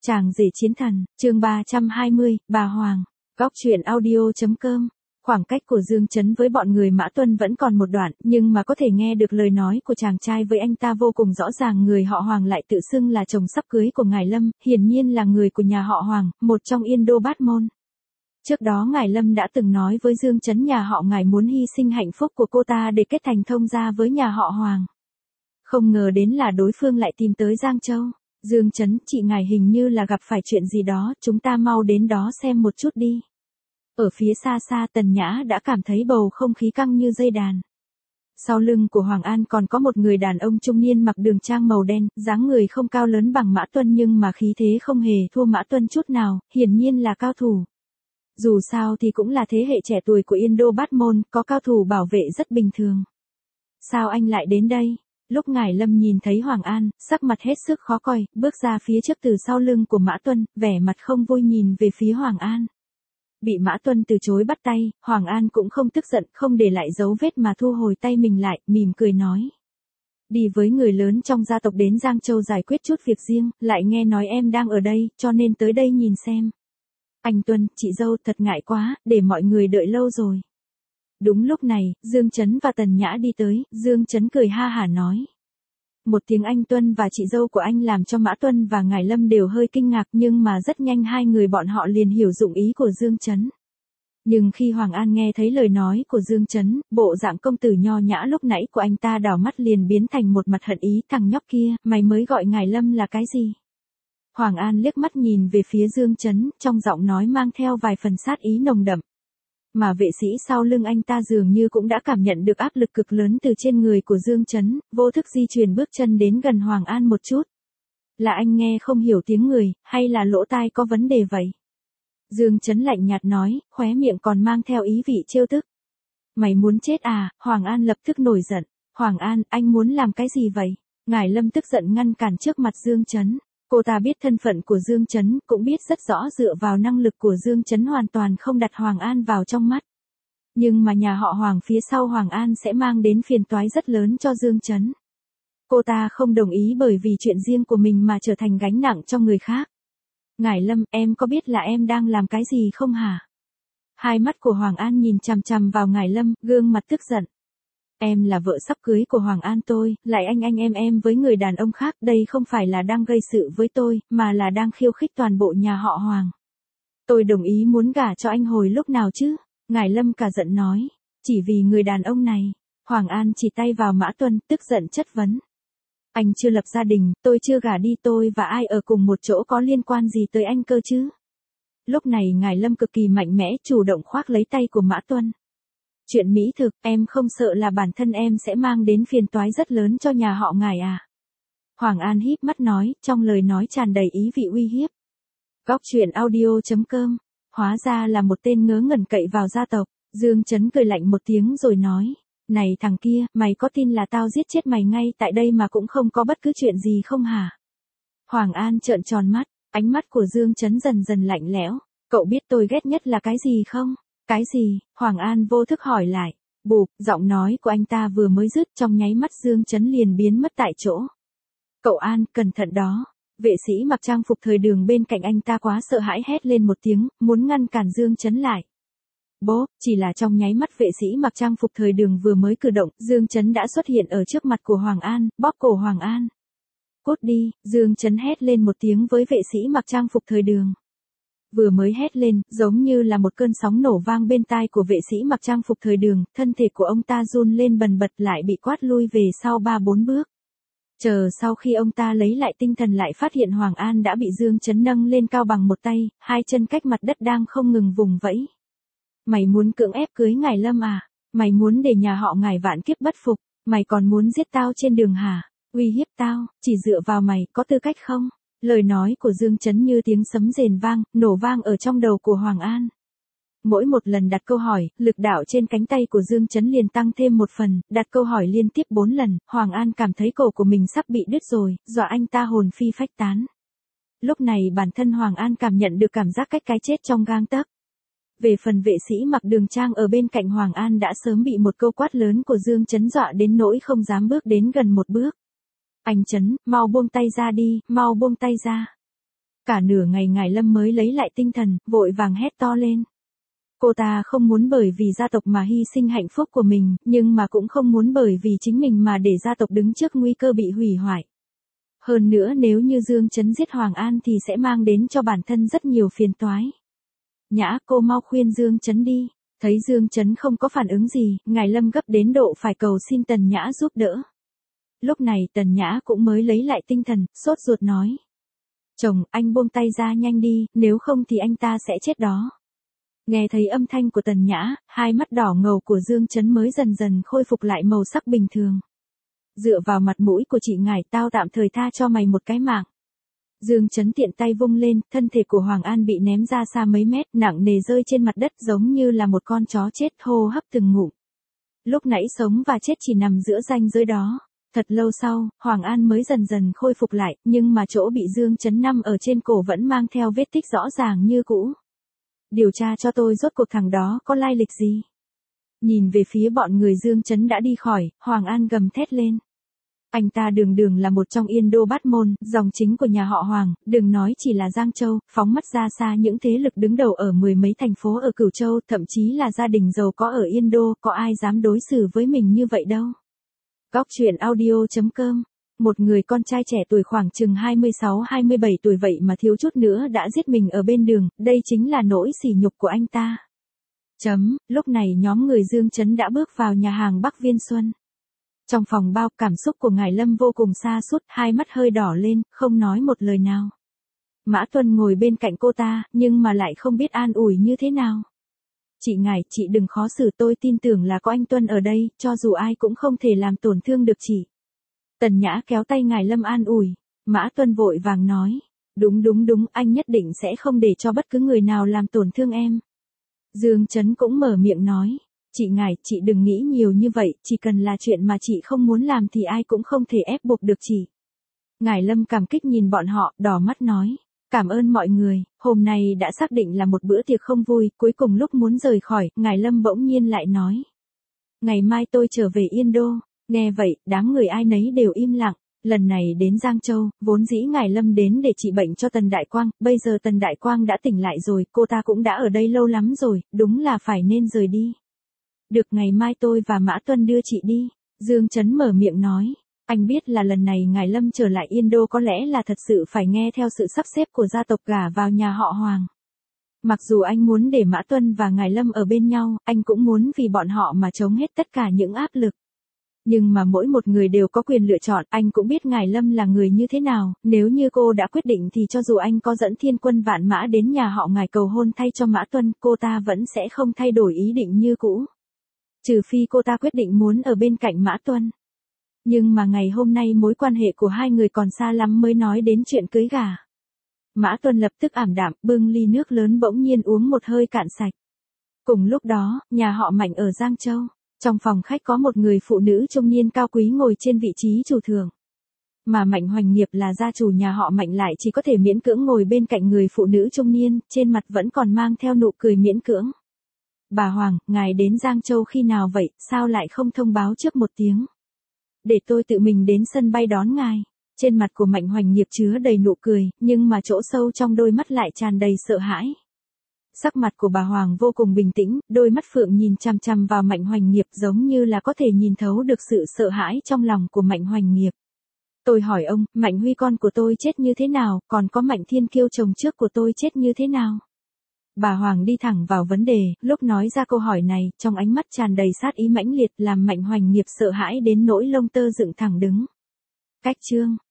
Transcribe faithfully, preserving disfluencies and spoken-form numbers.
Chàng rể chiến thần, chương ba trăm hai mươi, bà Hoàng. Góc truyện audio.com. Khoảng cách của Dương Chấn với bọn người Mã Tuân vẫn còn một đoạn, nhưng mà có thể nghe được lời nói của chàng trai với anh ta vô cùng rõ ràng. Người họ Hoàng lại tự xưng là chồng sắp cưới của Ngải Lâm, hiển nhiên là người của nhà họ Hoàng, một trong Yên Đô Bát Môn. Trước đó Ngải Lâm đã từng nói với Dương Chấn nhà họ Ngải muốn hy sinh hạnh phúc của cô ta để kết thành thông gia với nhà họ Hoàng. Không ngờ đến là đối phương lại tìm tới Giang Châu. Dương Chấn, chị Ngải hình như là gặp phải chuyện gì đó, chúng ta mau đến đó xem một chút đi. Ở phía xa xa Tần Nhã đã cảm thấy bầu không khí căng như dây đàn. Sau lưng của Hoàng An còn có một người đàn ông trung niên mặc đường trang màu đen, dáng người không cao lớn bằng Mã Tuân nhưng mà khí thế không hề thua Mã Tuân chút nào, hiển nhiên là cao thủ. Dù sao thì cũng là thế hệ trẻ tuổi của Yên Đô Bát Môn, có cao thủ bảo vệ rất bình thường. Sao anh lại đến đây? Lúc Ngải Lâm nhìn thấy Hoàng An, sắc mặt hết sức khó coi, bước ra phía trước từ sau lưng của Mã Tuân, vẻ mặt không vui nhìn về phía Hoàng An. Bị Mã Tuân từ chối bắt tay, Hoàng An cũng không tức giận, không để lại dấu vết mà thu hồi tay mình lại, mỉm cười nói. Đi với người lớn trong gia tộc đến Giang Châu giải quyết chút việc riêng, lại nghe nói em đang ở đây, cho nên tới đây nhìn xem. Anh Tuân, chị dâu, thật ngại quá, để mọi người đợi lâu rồi. Đúng lúc này, Dương Chấn và Tần Nhã đi tới, Dương Chấn cười ha hả nói. Một tiếng anh Tuân và chị dâu của anh làm cho Mã Tuân và Ngải Lâm đều hơi kinh ngạc, nhưng mà rất nhanh hai người bọn họ liền hiểu dụng ý của Dương Chấn. Nhưng khi Hoàng An nghe thấy lời nói của Dương Chấn, bộ dạng công tử nho nhã lúc nãy của anh ta đảo mắt liền biến thành một mặt hận ý. Thằng nhóc kia, mày mới gọi Ngải Lâm là cái gì? Hoàng An liếc mắt nhìn về phía Dương Chấn, trong giọng nói mang theo vài phần sát ý nồng đậm. Mà vệ sĩ sau lưng anh ta dường như cũng đã cảm nhận được áp lực cực lớn từ trên người của Dương Chấn, vô thức di chuyển bước chân đến gần Hoàng An một chút. Là anh nghe không hiểu tiếng người, hay là lỗ tai có vấn đề vậy? Dương Chấn lạnh nhạt nói, khóe miệng còn mang theo ý vị trêu tức. Mày muốn chết à? Hoàng An lập tức nổi giận. Hoàng An, anh muốn làm cái gì vậy? Ngải Lâm tức giận ngăn cản trước mặt Dương Chấn. Cô ta biết thân phận của Dương Chấn, cũng biết rất rõ dựa vào năng lực của Dương Chấn hoàn toàn không đặt Hoàng An vào trong mắt. Nhưng mà nhà họ Hoàng phía sau Hoàng An sẽ mang đến phiền toái rất lớn cho Dương Chấn. Cô ta không đồng ý bởi vì chuyện riêng của mình mà trở thành gánh nặng cho người khác. Ngải Lâm, em có biết là em đang làm cái gì không hả? Hai mắt của Hoàng An nhìn chằm chằm vào Ngải Lâm, gương mặt tức giận. Em là vợ sắp cưới của Hoàng An tôi, lại anh anh em em với người đàn ông khác, đây không phải là đang gây sự với tôi, mà là đang khiêu khích toàn bộ nhà họ Hoàng. Tôi đồng ý muốn gả cho anh hồi lúc nào chứ? Ngải Lâm cả giận nói, chỉ vì người đàn ông này. Hoàng An chỉ tay vào Mã Tuân, tức giận chất vấn. Anh chưa lập gia đình, tôi chưa gả đi, tôi và ai ở cùng một chỗ có liên quan gì tới anh cơ chứ? Lúc này Ngải Lâm cực kỳ mạnh mẽ, chủ động khoác lấy tay của Mã Tuân. Chuyện mỹ thực, em không sợ là bản thân em sẽ mang đến phiền toái rất lớn cho nhà họ Ngải à? Hoàng An híp mắt nói, trong lời nói tràn đầy ý vị uy hiếp. Góc truyện audio.com. Hóa ra là một tên ngớ ngẩn cậy vào gia tộc. Dương Chấn cười lạnh một tiếng rồi nói. Này thằng kia, mày có tin là tao giết chết mày ngay tại đây mà cũng không có bất cứ chuyện gì không hả? Hoàng An trợn tròn mắt, ánh mắt của Dương Chấn dần dần lạnh lẽo. Cậu biết tôi ghét nhất là cái gì không? Cái gì? Hoàng An vô thức hỏi lại. Bụp, giọng nói của anh ta vừa mới dứt, trong nháy mắt Dương Chấn liền biến mất tại chỗ. Cậu An, cẩn thận đó. Vệ sĩ mặc trang phục thời đường bên cạnh anh ta quá sợ hãi hét lên một tiếng, muốn ngăn cản Dương Chấn lại. Bố, chỉ là trong nháy mắt vệ sĩ mặc trang phục thời đường vừa mới cử động, Dương Chấn đã xuất hiện ở trước mặt của Hoàng An, bóp cổ Hoàng An. Cút đi, Dương Chấn hét lên một tiếng với vệ sĩ mặc trang phục thời đường. Vừa mới hét lên, giống như là một cơn sóng nổ vang bên tai của vệ sĩ mặc trang phục thời đường, thân thể của ông ta run lên bần bật lại bị quát lui về sau ba bốn bước. Chờ sau khi ông ta lấy lại tinh thần lại phát hiện Hoàng An đã bị Dương Chấn nâng lên cao bằng một tay, hai chân cách mặt đất đang không ngừng vùng vẫy. Mày muốn cưỡng ép cưới Ngải Lâm à? Mày muốn để nhà họ Ngải vạn kiếp bất phục? Mày còn muốn giết tao trên đường hả? Uy hiếp tao, chỉ dựa vào mày, có tư cách không? Lời nói của Dương Chấn như tiếng sấm rền vang, nổ vang ở trong đầu của Hoàng An. Mỗi một lần đặt câu hỏi, lực đạo trên cánh tay của Dương Chấn liền tăng thêm một phần, đặt câu hỏi liên tiếp bốn lần, Hoàng An cảm thấy cổ của mình sắp bị đứt rồi, dọa anh ta hồn phi phách tán. Lúc này bản thân Hoàng An cảm nhận được cảm giác cách cái chết trong gang tấc. Về phần vệ sĩ mặc đường trang ở bên cạnh Hoàng An đã sớm bị một câu quát lớn của Dương Chấn dọa đến nỗi không dám bước đến gần một bước. Anh Chấn, mau buông tay ra đi, mau buông tay ra. Cả nửa ngày Ngải Lâm mới lấy lại tinh thần, vội vàng hét to lên. Cô ta không muốn bởi vì gia tộc mà hy sinh hạnh phúc của mình, nhưng mà cũng không muốn bởi vì chính mình mà để gia tộc đứng trước nguy cơ bị hủy hoại. Hơn nữa nếu như Dương Chấn giết Hoàng An thì sẽ mang đến cho bản thân rất nhiều phiền toái. Nhã, cô mau khuyên Dương Chấn đi. Thấy Dương Chấn không có phản ứng gì, Ngải Lâm gấp đến độ phải cầu xin Tần Nhã giúp đỡ. Lúc này Tần Nhã cũng mới lấy lại tinh thần, sốt ruột nói. Chồng, anh buông tay ra nhanh đi, nếu không thì anh ta sẽ chết đó. Nghe thấy âm thanh của Tần Nhã, hai mắt đỏ ngầu của Dương Chấn mới dần dần khôi phục lại màu sắc bình thường. Dựa vào mặt mũi của chị Ngải, tao tạm thời tha cho mày một cái mạng. Dương Chấn tiện tay vung lên, thân thể của Hoàng An bị ném ra xa mấy mét, nặng nề rơi trên mặt đất giống như là một con chó chết, hô hấp từng ngụm. Lúc nãy sống và chết chỉ nằm giữa ranh giới đó. Thật lâu sau, Hoàng An mới dần dần khôi phục lại, nhưng mà chỗ bị Dương Chấn nằm ở trên cổ vẫn mang theo vết tích rõ ràng như cũ. Điều tra cho tôi rốt cuộc thằng đó có lai lịch gì. Nhìn về phía bọn người Dương Chấn đã đi khỏi, Hoàng An gầm thét lên. Anh ta đường đường là một trong Yên Đô bát môn, dòng chính của nhà họ Hoàng, đừng nói chỉ là Giang Châu, phóng mắt ra xa những thế lực đứng đầu ở mười mấy thành phố ở Cửu Châu, thậm chí là gia đình giàu có ở Yên Đô, có ai dám đối xử với mình như vậy đâu. Góc truyện audio chấm com. Một người con trai trẻ tuổi khoảng chừng hai mươi sáu hai mươi bảy tuổi vậy mà thiếu chút nữa đã giết mình ở bên đường, đây chính là nỗi sỉ nhục của anh ta. Chấm, lúc này nhóm người Dương Chấn đã bước vào nhà hàng Bắc Viên Xuân. Trong phòng bao, cảm xúc của Ngải Lâm vô cùng sa sút, hai mắt hơi đỏ lên, không nói một lời nào. Mã Tuân ngồi bên cạnh cô ta, nhưng mà lại không biết an ủi như thế nào. Chị Ngải, chị đừng khó xử, tôi tin tưởng là có anh Tuân ở đây, cho dù ai cũng không thể làm tổn thương được chị. Tần Nhã kéo tay Ngải Lâm an ủi. Mã Tuân vội vàng nói. Đúng đúng đúng, anh nhất định sẽ không để cho bất cứ người nào làm tổn thương em. Dương Chấn cũng mở miệng nói. Chị Ngải, chị đừng nghĩ nhiều như vậy, chỉ cần là chuyện mà chị không muốn làm thì ai cũng không thể ép buộc được chị. Ngải Lâm cảm kích nhìn bọn họ, đỏ mắt nói. Cảm ơn mọi người, hôm nay đã xác định là một bữa tiệc không vui, cuối cùng lúc muốn rời khỏi, Ngải Lâm bỗng nhiên lại nói. Ngày mai tôi trở về Yên Đô. Nghe vậy, đám người ai nấy đều im lặng. Lần này đến Giang Châu, vốn dĩ Ngải Lâm đến để trị bệnh cho Tần Đại Quang, bây giờ Tần Đại Quang đã tỉnh lại rồi, cô ta cũng đã ở đây lâu lắm rồi, đúng là phải nên rời đi. Được, ngày mai tôi và Mã Tuân đưa chị đi. Dương Chấn mở miệng nói. Anh biết là lần này Ngải Lâm trở lại Yên Đô có lẽ là thật sự phải nghe theo sự sắp xếp của gia tộc gả vào nhà họ Hoàng. Mặc dù anh muốn để Mã Tuân và Ngải Lâm ở bên nhau, anh cũng muốn vì bọn họ mà chống hết tất cả những áp lực. Nhưng mà mỗi một người đều có quyền lựa chọn, anh cũng biết Ngải Lâm là người như thế nào, nếu như cô đã quyết định thì cho dù anh có dẫn thiên quân vạn mã đến nhà họ Ngải cầu hôn thay cho Mã Tuân, cô ta vẫn sẽ không thay đổi ý định như cũ. Trừ phi cô ta quyết định muốn ở bên cạnh Mã Tuân. Nhưng mà ngày hôm nay mối quan hệ của hai người còn xa lắm mới nói đến chuyện cưới gả. Mã Tuân lập tức ảm đạm, bưng ly nước lớn bỗng nhiên uống một hơi cạn sạch. Cùng lúc đó, nhà họ Mạnh ở Giang Châu. Trong phòng khách có một người phụ nữ trung niên cao quý ngồi trên vị trí chủ thượng. Mà Mạnh Hoành Nghiệp là gia chủ nhà họ Mạnh lại chỉ có thể miễn cưỡng ngồi bên cạnh người phụ nữ trung niên, trên mặt vẫn còn mang theo nụ cười miễn cưỡng. Bà Hoàng, ngài đến Giang Châu khi nào vậy, sao lại không thông báo trước một tiếng? Để tôi tự mình đến sân bay đón ngài. Trên mặt của Mạnh Hoành Nghiệp chứa đầy nụ cười, nhưng mà chỗ sâu trong đôi mắt lại tràn đầy sợ hãi. Sắc mặt của bà Hoàng vô cùng bình tĩnh, đôi mắt phượng nhìn chằm chằm vào Mạnh Hoành Nghiệp giống như là có thể nhìn thấu được sự sợ hãi trong lòng của Mạnh Hoành Nghiệp. Tôi hỏi ông, Mạnh Huy con của tôi chết như thế nào, còn có Mạnh Thiên Kiêu chồng trước của tôi chết như thế nào? Bà Hoàng đi thẳng vào vấn đề, lúc nói ra câu hỏi này, trong ánh mắt tràn đầy sát ý mãnh liệt làm Mạnh Hoành Nghiệp sợ hãi đến nỗi lông tơ dựng thẳng đứng. Cách chương